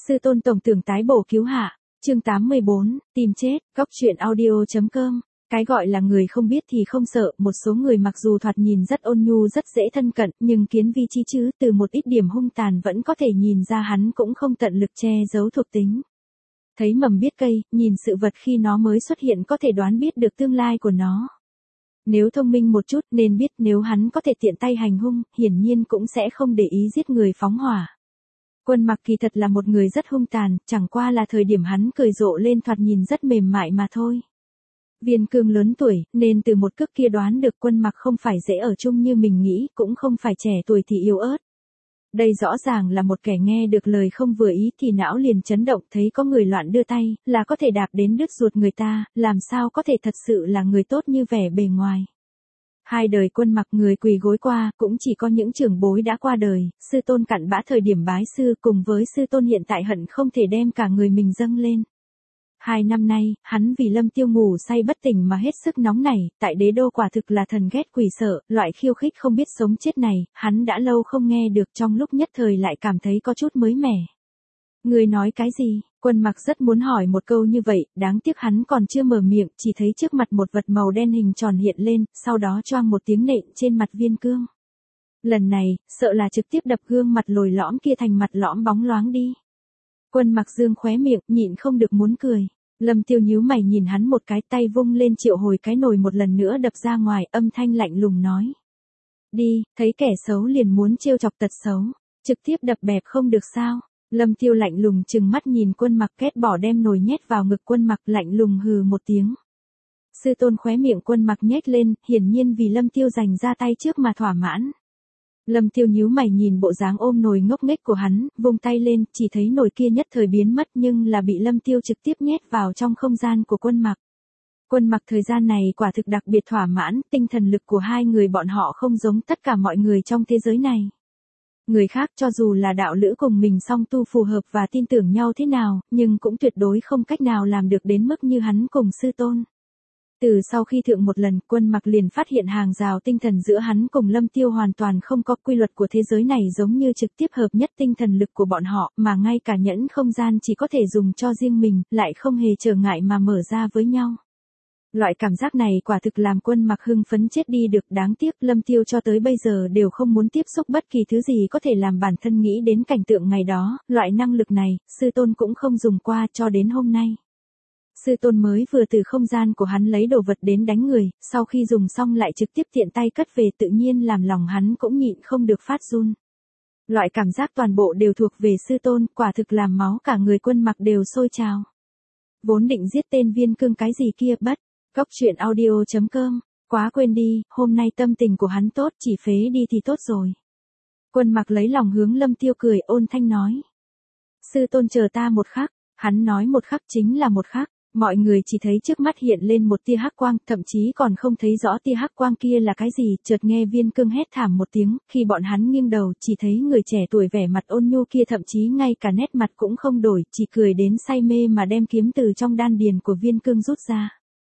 Sư tôn tổng tưởng tái bổ cứu hạ, chương 84, tìm chết, góc truyện audio.com. Cái gọi là người không biết thì không sợ, một số người mặc dù thoạt nhìn rất ôn nhu rất dễ thân cận, nhưng kiến vi chi chứ, từ một ít điểm hung tàn vẫn có thể nhìn ra hắn cũng không tận lực che giấu thuộc tính. Thấy mầm biết cây, nhìn sự vật khi nó mới xuất hiện có thể đoán biết được tương lai của nó. Nếu thông minh một chút nên biết nếu hắn có thể tiện tay hành hung, hiển nhiên cũng sẽ không để ý giết người phóng hỏa. Quân Mặc kỳ thật là một người rất hung tàn, chẳng qua là thời điểm hắn cười rộ lên thoạt nhìn rất mềm mại mà thôi. Viên Cương lớn tuổi, nên từ một cước kia đoán được Quân Mặc không phải dễ ở chung như mình nghĩ, cũng không phải trẻ tuổi thì yếu ớt. Đây rõ ràng là một kẻ nghe được lời không vừa ý thì não liền chấn động, thấy có người loạn đưa tay, là có thể đạp đến đứt ruột người ta, làm sao có thể thật sự là người tốt như vẻ bề ngoài. Hai đời Quân Mặc người quỳ gối qua, cũng chỉ có những trưởng bối đã qua đời, sư tôn cặn bã thời điểm bái sư cùng với sư tôn hiện tại hận không thể đem cả người mình dâng lên. 2 năm nay, hắn vì Lâm Tiêu ngủ say bất tỉnh mà hết sức nóng nảy, tại đế đô quả thực là thần ghét quỷ sợ, loại khiêu khích không biết sống chết này, hắn đã lâu không nghe được, trong lúc nhất thời lại cảm thấy có chút mới mẻ. Người nói cái gì? Quân Mặc rất muốn hỏi một câu như vậy, đáng tiếc hắn còn chưa mở miệng, chỉ thấy trước mặt một vật màu đen hình tròn hiện lên, sau đó choang một tiếng nện trên mặt Viên Cương. Lần này, sợ là trực tiếp đập gương mặt lồi lõm kia thành mặt lõm bóng loáng đi. Quân Mặc dương khóe miệng, nhịn không được muốn cười. Lâm Tiêu nhíu mày nhìn hắn một cái, tay vung lên triệu hồi cái nồi một lần nữa đập ra ngoài, âm thanh lạnh lùng nói. Đi, thấy kẻ xấu liền muốn trêu chọc tật xấu, trực tiếp đập bẹp không được sao? Lâm Tiêu lạnh lùng trừng mắt nhìn Quân Mặc, ghét bỏ đem nồi nhét vào ngực Quân Mặc, lạnh lùng hừ một tiếng. Sư tôn khóe miệng Quân Mặc nhếch lên, hiển nhiên vì Lâm Tiêu giành ra tay trước mà thỏa mãn. Lâm Tiêu nhíu mày nhìn bộ dáng ôm nồi ngốc nghếch của hắn, vung tay lên, chỉ thấy nồi kia nhất thời biến mất nhưng là bị Lâm Tiêu trực tiếp nhét vào trong không gian của Quân Mặc. Quân Mặc thời gian này quả thực đặc biệt thỏa mãn, tinh thần lực của hai người bọn họ không giống tất cả mọi người trong thế giới này. Người khác cho dù là đạo lữ cùng mình song tu phù hợp và tin tưởng nhau thế nào, nhưng cũng tuyệt đối không cách nào làm được đến mức như hắn cùng sư tôn. Từ sau khi thượng một lần, Quân Mặc liền phát hiện hàng rào tinh thần giữa hắn cùng Lâm Tiêu hoàn toàn không có, quy luật của thế giới này giống như trực tiếp hợp nhất tinh thần lực của bọn họ, mà ngay cả nhẫn không gian chỉ có thể dùng cho riêng mình, lại không hề trở ngại mà mở ra với nhau. Loại cảm giác này quả thực làm Quân Mặc hưng phấn chết đi được, đáng tiếc Lâm Tiêu cho tới bây giờ đều không muốn tiếp xúc bất kỳ thứ gì có thể làm bản thân nghĩ đến cảnh tượng ngày đó, loại năng lực này, sư tôn cũng không dùng qua cho đến hôm nay. Sư tôn mới vừa từ không gian của hắn lấy đồ vật đến đánh người, sau khi dùng xong lại trực tiếp tiện tay cất về, tự nhiên làm lòng hắn cũng nhịn không được phát run. Loại cảm giác toàn bộ đều thuộc về sư tôn, quả thực làm máu cả người Quân Mặc đều sôi trào. Vốn định giết tên Viên Cương cái gì kia bất, góc truyện audio.com, quá quên đi, hôm nay tâm tình của hắn tốt, chỉ phế đi thì tốt rồi. Quân Mặc lấy lòng hướng Lâm Tiêu cười, ôn thanh nói. Sư tôn chờ ta một khắc, hắn nói một khắc chính là một khắc. Mọi người chỉ thấy trước mắt hiện lên một tia hắc quang, thậm chí còn không thấy rõ tia hắc quang kia là cái gì, chợt nghe Viên Cương hét thảm một tiếng, khi bọn hắn nghiêng đầu, chỉ thấy người trẻ tuổi vẻ mặt ôn nhu kia thậm chí ngay cả nét mặt cũng không đổi, chỉ cười đến say mê mà đem kiếm từ trong đan điền của Viên Cương rút ra.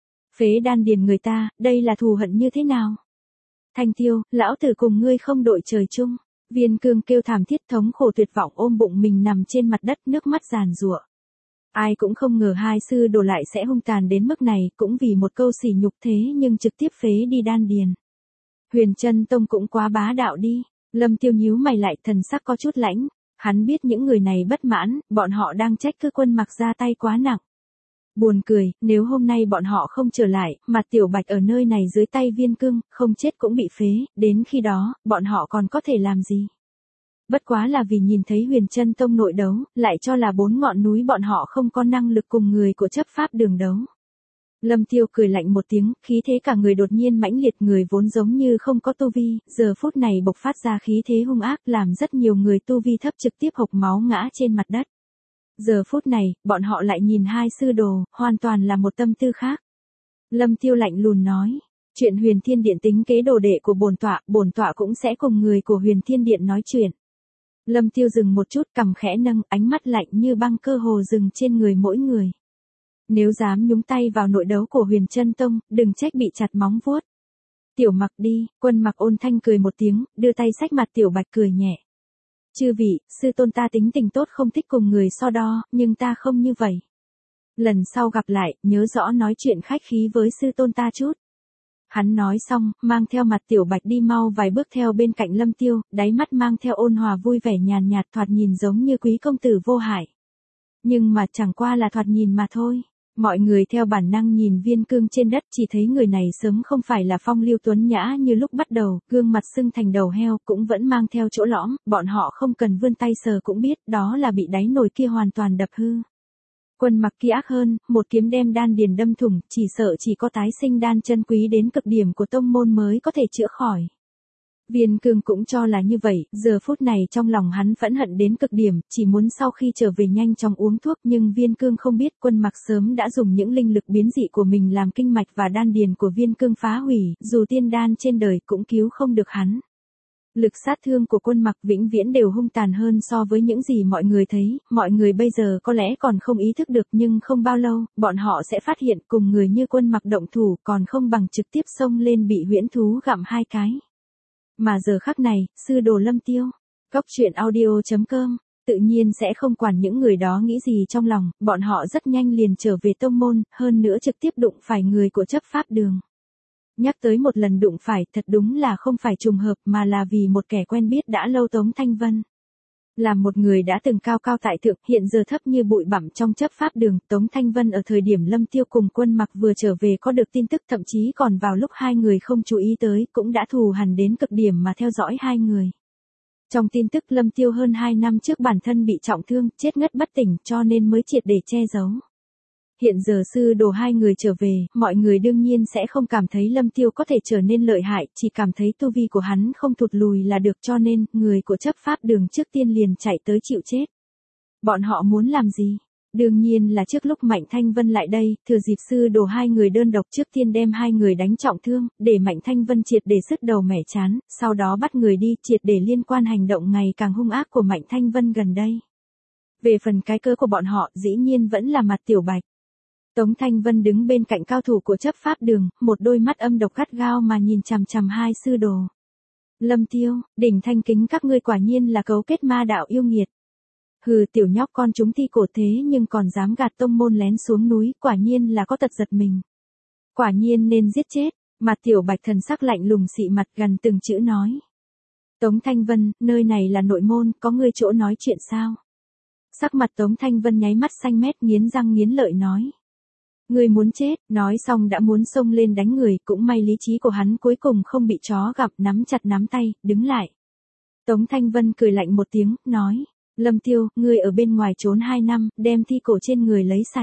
Phế đan điền người ta, đây là thù hận như thế nào? Thanh Tiêu, lão tử cùng ngươi không đội trời chung. Viên Cương kêu thảm thiết thống khổ tuyệt vọng ôm bụng mình nằm trên mặt đất, nước mắt giàn giụa. Ai cũng không ngờ hai sư đồ lại sẽ hung tàn đến mức này, cũng vì một câu sỉ nhục thế nhưng trực tiếp phế đi đan điền. Huyền Chân Tông cũng quá bá đạo đi. Lâm Tiêu nhíu mày lại, thần sắc có chút lãnh. Hắn biết những người này bất mãn, bọn họ đang trách cứ Quân Mặc ra tay quá nặng. Buồn cười, nếu hôm nay bọn họ không trở lại, mà Tiểu Bạch ở nơi này dưới tay Viên Cương, không chết cũng bị phế, đến khi đó, bọn họ còn có thể làm gì? Bất quá là vì nhìn thấy Huyền Chân Tông nội đấu, lại cho là 4 ngọn núi bọn họ không có năng lực cùng người của chấp pháp đường đấu. Lâm Tiêu cười lạnh một tiếng, khí thế cả người đột nhiên mãnh liệt, người vốn giống như không có tu vi, giờ phút này bộc phát ra khí thế hung ác, làm rất nhiều người tu vi thấp trực tiếp hộc máu ngã trên mặt đất. Giờ phút này, bọn họ lại nhìn hai sư đồ, hoàn toàn là một tâm tư khác. Lâm Tiêu lạnh lùng nói, chuyện Huyền Thiên Điện tính kế đồ đệ của bổn tọa cũng sẽ cùng người của Huyền Thiên Điện nói chuyện. Lâm Tiêu dừng một chút, cằm khẽ nâng, ánh mắt lạnh như băng cơ hồ dừng trên người mỗi người. Nếu dám nhúng tay vào nội đấu của Huyền Chân Tông, đừng trách bị chặt móng vuốt. Tiểu Mặc đi, Quân Mặc ôn thanh cười một tiếng, đưa tay xách mặt Tiểu Bạch cười nhẹ. Chư vị, sư tôn ta tính tình tốt không thích cùng người so đo, nhưng ta không như vậy. Lần sau gặp lại, nhớ rõ nói chuyện khách khí với sư tôn ta chút. Hắn nói xong, mang theo mặt Tiểu Bạch đi mau vài bước theo bên cạnh Lâm Tiêu, đáy mắt mang theo ôn hòa vui vẻ nhàn nhạt thoạt nhìn giống như quý công tử vô hại. Nhưng mà chẳng qua là thoạt nhìn mà thôi. Mọi người theo bản năng nhìn Viên Cương trên đất chỉ thấy người này sớm không phải là phong lưu tuấn nhã như lúc bắt đầu, gương mặt sưng thành đầu heo cũng vẫn mang theo chỗ lõm, bọn họ không cần vươn tay sờ cũng biết đó là bị đáy nồi kia hoàn toàn đập hư. Quân Mặc kia ác hơn, một kiếm đem đan điền đâm thủng, chỉ sợ chỉ có tái sinh đan chân quý đến cực điểm của tông môn mới có thể chữa khỏi. Viên Cương cũng cho là như vậy, giờ phút này trong lòng hắn phẫn hận đến cực điểm, chỉ muốn sau khi trở về nhanh chóng uống thuốc, nhưng Viên Cương không biết Quân Mặc sớm đã dùng những linh lực biến dị của mình làm kinh mạch và đan điền của Viên Cương phá hủy, dù tiên đan trên đời cũng cứu không được hắn. Lực sát thương của Quân Mặc vĩnh viễn đều hung tàn hơn so với những gì mọi người thấy, mọi người bây giờ có lẽ còn không ý thức được nhưng không bao lâu, bọn họ sẽ phát hiện cùng người như Quân Mặc động thủ còn không bằng trực tiếp xông lên bị huyễn thú gặm hai cái. Mà giờ khắc này, sư đồ Lâm Tiêu, Cóc Truyện Audio.com, tự nhiên sẽ không quản những người đó nghĩ gì trong lòng, bọn họ rất nhanh liền trở về tông môn, hơn nữa trực tiếp đụng phải người của chấp pháp đường. Nhắc tới một lần đụng phải, thật đúng là không phải trùng hợp mà là vì một kẻ quen biết đã lâu Tống Thanh Vân. Là một người đã từng cao cao tại thượng, hiện giờ thấp như bụi bặm trong chấp pháp đường, Tống Thanh Vân ở thời điểm Lâm Tiêu cùng Quân Mặc vừa trở về có được tin tức, thậm chí còn vào lúc hai người không chú ý tới, cũng đã thù hằn đến cực điểm mà theo dõi hai người. Trong tin tức Lâm Tiêu hơn 2 năm trước bản thân bị trọng thương, chết ngất bất tỉnh cho nên mới triệt để che giấu. Hiện giờ sư đồ hai người trở về, mọi người đương nhiên sẽ không cảm thấy Lâm Tiêu có thể trở nên lợi hại, chỉ cảm thấy tu vi của hắn không thụt lùi là được, cho nên, người của chấp pháp đường trước tiên liền chạy tới chịu chết. Bọn họ muốn làm gì? Đương nhiên là trước lúc Mạnh Thanh Vân lại đây, thừa dịp sư đồ hai người đơn độc trước tiên đem hai người đánh trọng thương, để Mạnh Thanh Vân triệt để sứt đầu mẻ chán, sau đó bắt người đi triệt để liên quan hành động ngày càng hung ác của Mạnh Thanh Vân gần đây. Về phần cái cơ của bọn họ dĩ nhiên vẫn là mặt Tiểu Bạch. Tống Thanh Vân đứng bên cạnh cao thủ của chấp pháp đường, một đôi mắt âm độc gắt gao mà nhìn chằm chằm hai sư đồ. Lâm Tiêu, đỉnh thanh kính các ngươi quả nhiên là cấu kết ma đạo yêu nghiệt. Hừ, tiểu nhóc con chúng thi cổ thế nhưng còn dám gạt tông môn lén xuống núi, quả nhiên là có tật giật mình. Quả nhiên nên giết chết, mặt Tiểu Bạch thần sắc lạnh lùng xị mặt gần từng chữ nói. Tống Thanh Vân, nơi này là nội môn, có ngươi chỗ nói chuyện sao? Sắc mặt Tống Thanh Vân nháy mắt xanh mét nghiến răng nghiến lợi nói. Người muốn chết, nói xong đã muốn xông lên đánh người, cũng may lý trí của hắn cuối cùng không bị chó gặp, nắm chặt nắm tay, đứng lại. Tống Thanh Vân cười lạnh một tiếng, nói, Lâm Tiêu, ngươi ở bên ngoài trốn 2 năm, đem thi cổ trên người lấy sạch.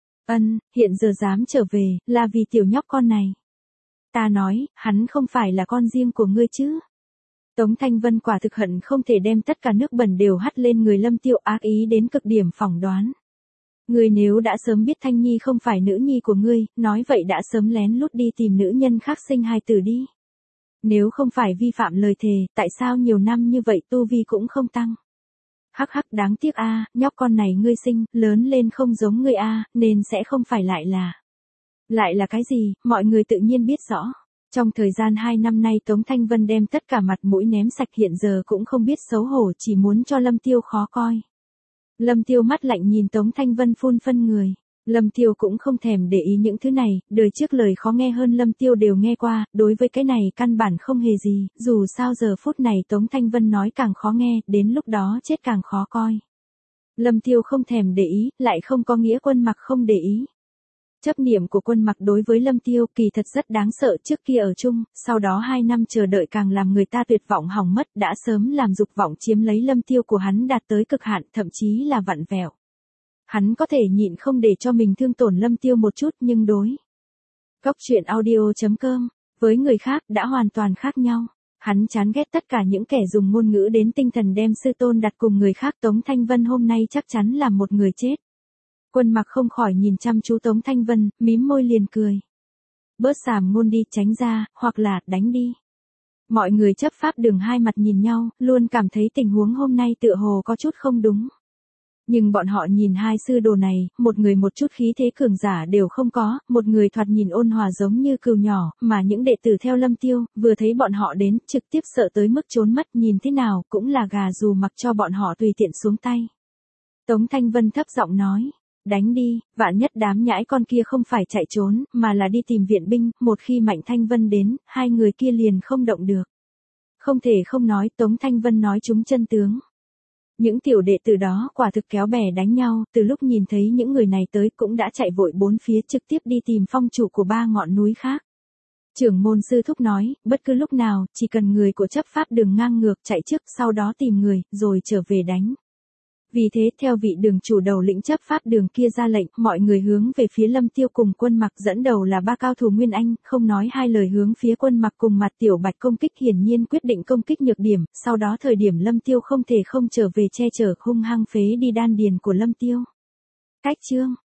Hiện giờ dám trở về, là vì tiểu nhóc con này. Ta nói, hắn không phải là con riêng của ngươi chứ. Tống Thanh Vân quả thực hận không thể đem tất cả nước bẩn đều hắt lên người Lâm Tiêu, ác ý đến cực điểm phỏng đoán. Ngươi nếu đã sớm biết Thanh Nhi không phải nữ nhi của ngươi, nói vậy đã sớm lén lút đi tìm nữ nhân khác sinh hài tử đi. Nếu không phải vi phạm lời thề, tại sao nhiều năm như vậy tu vi cũng không tăng? Hắc hắc, đáng tiếc a, nhóc con này ngươi sinh, lớn lên không giống ngươi a, nên sẽ không phải lại là cái gì, mọi người tự nhiên biết rõ. Trong thời gian 2 năm nay Tống Thanh Vân đem tất cả mặt mũi ném sạch, hiện giờ cũng không biết xấu hổ, chỉ muốn cho Lâm Tiêu khó coi. Lâm Tiêu mắt lạnh nhìn Tống Thanh Vân phun phân người. Lâm Tiêu cũng không thèm để ý những thứ này, đời trước lời khó nghe hơn Lâm Tiêu đều nghe qua, đối với cái này căn bản không hề gì, dù sao giờ phút này Tống Thanh Vân nói càng khó nghe, đến lúc đó chết càng khó coi. Lâm Tiêu không thèm để ý, lại không có nghĩa Quân Mặc không để ý. Chấp niệm của Quân Mặc đối với Lâm Tiêu kỳ thật rất đáng sợ, trước kia ở chung, sau đó 2 năm chờ đợi càng làm người ta tuyệt vọng hỏng mất, đã sớm làm dục vọng chiếm lấy Lâm Tiêu của hắn đạt tới cực hạn, thậm chí là vặn vẹo. Hắn có thể nhịn không để cho mình thương tổn Lâm Tiêu một chút, nhưng đối Cóc Truyện Audio.com, với người khác đã hoàn toàn khác nhau. Hắn chán ghét tất cả những kẻ dùng ngôn ngữ đến tinh thần đem sư tôn đặt cùng người khác. Tống Thanh Vân hôm nay chắc chắn là một người chết. Quân Mặc không khỏi nhìn chăm chú Tống Thanh Vân, mím môi liền cười. Bớt xàm ngôn đi, tránh ra, hoặc là đánh đi. Mọi người chấp pháp đường hai mặt nhìn nhau, luôn cảm thấy tình huống hôm nay tựa hồ có chút không đúng. Nhưng bọn họ nhìn hai sư đồ này, một người một chút khí thế cường giả đều không có, một người thoạt nhìn ôn hòa giống như cừu nhỏ, mà những đệ tử theo Lâm Tiêu, vừa thấy bọn họ đến, trực tiếp sợ tới mức trốn mất, nhìn thế nào, cũng là gà dù mặc cho bọn họ tùy tiện xuống tay. Tống Thanh Vân thấp giọng nói, đánh đi, vạn nhất đám nhãi con kia không phải chạy trốn, mà là đi tìm viện binh, một khi Mạnh Thanh Vân đến, hai người kia liền không động được. Không thể không nói, Tống Thanh Vân nói chúng chân tướng. Những tiểu đệ tử đó quả thực kéo bè đánh nhau, từ lúc nhìn thấy những người này tới cũng đã chạy vội bốn phía trực tiếp đi tìm phong chủ của ba ngọn núi khác. Trưởng môn sư thúc nói, bất cứ lúc nào, chỉ cần người của chấp pháp đường ngang ngược chạy trước, sau đó tìm người, rồi trở về đánh. Vì thế, theo vị đường chủ đầu lĩnh chấp pháp đường kia ra lệnh, mọi người hướng về phía Lâm Tiêu cùng Quân Mặc, dẫn đầu là ba cao thủ Nguyên Anh, không nói hai lời hướng phía Quân Mặc cùng Mặt Tiểu Bạch công kích, hiển nhiên quyết định công kích nhược điểm, sau đó thời điểm Lâm Tiêu không thể không trở về che chở, hung hăng phế đi đan điền của Lâm Tiêu. Cách chương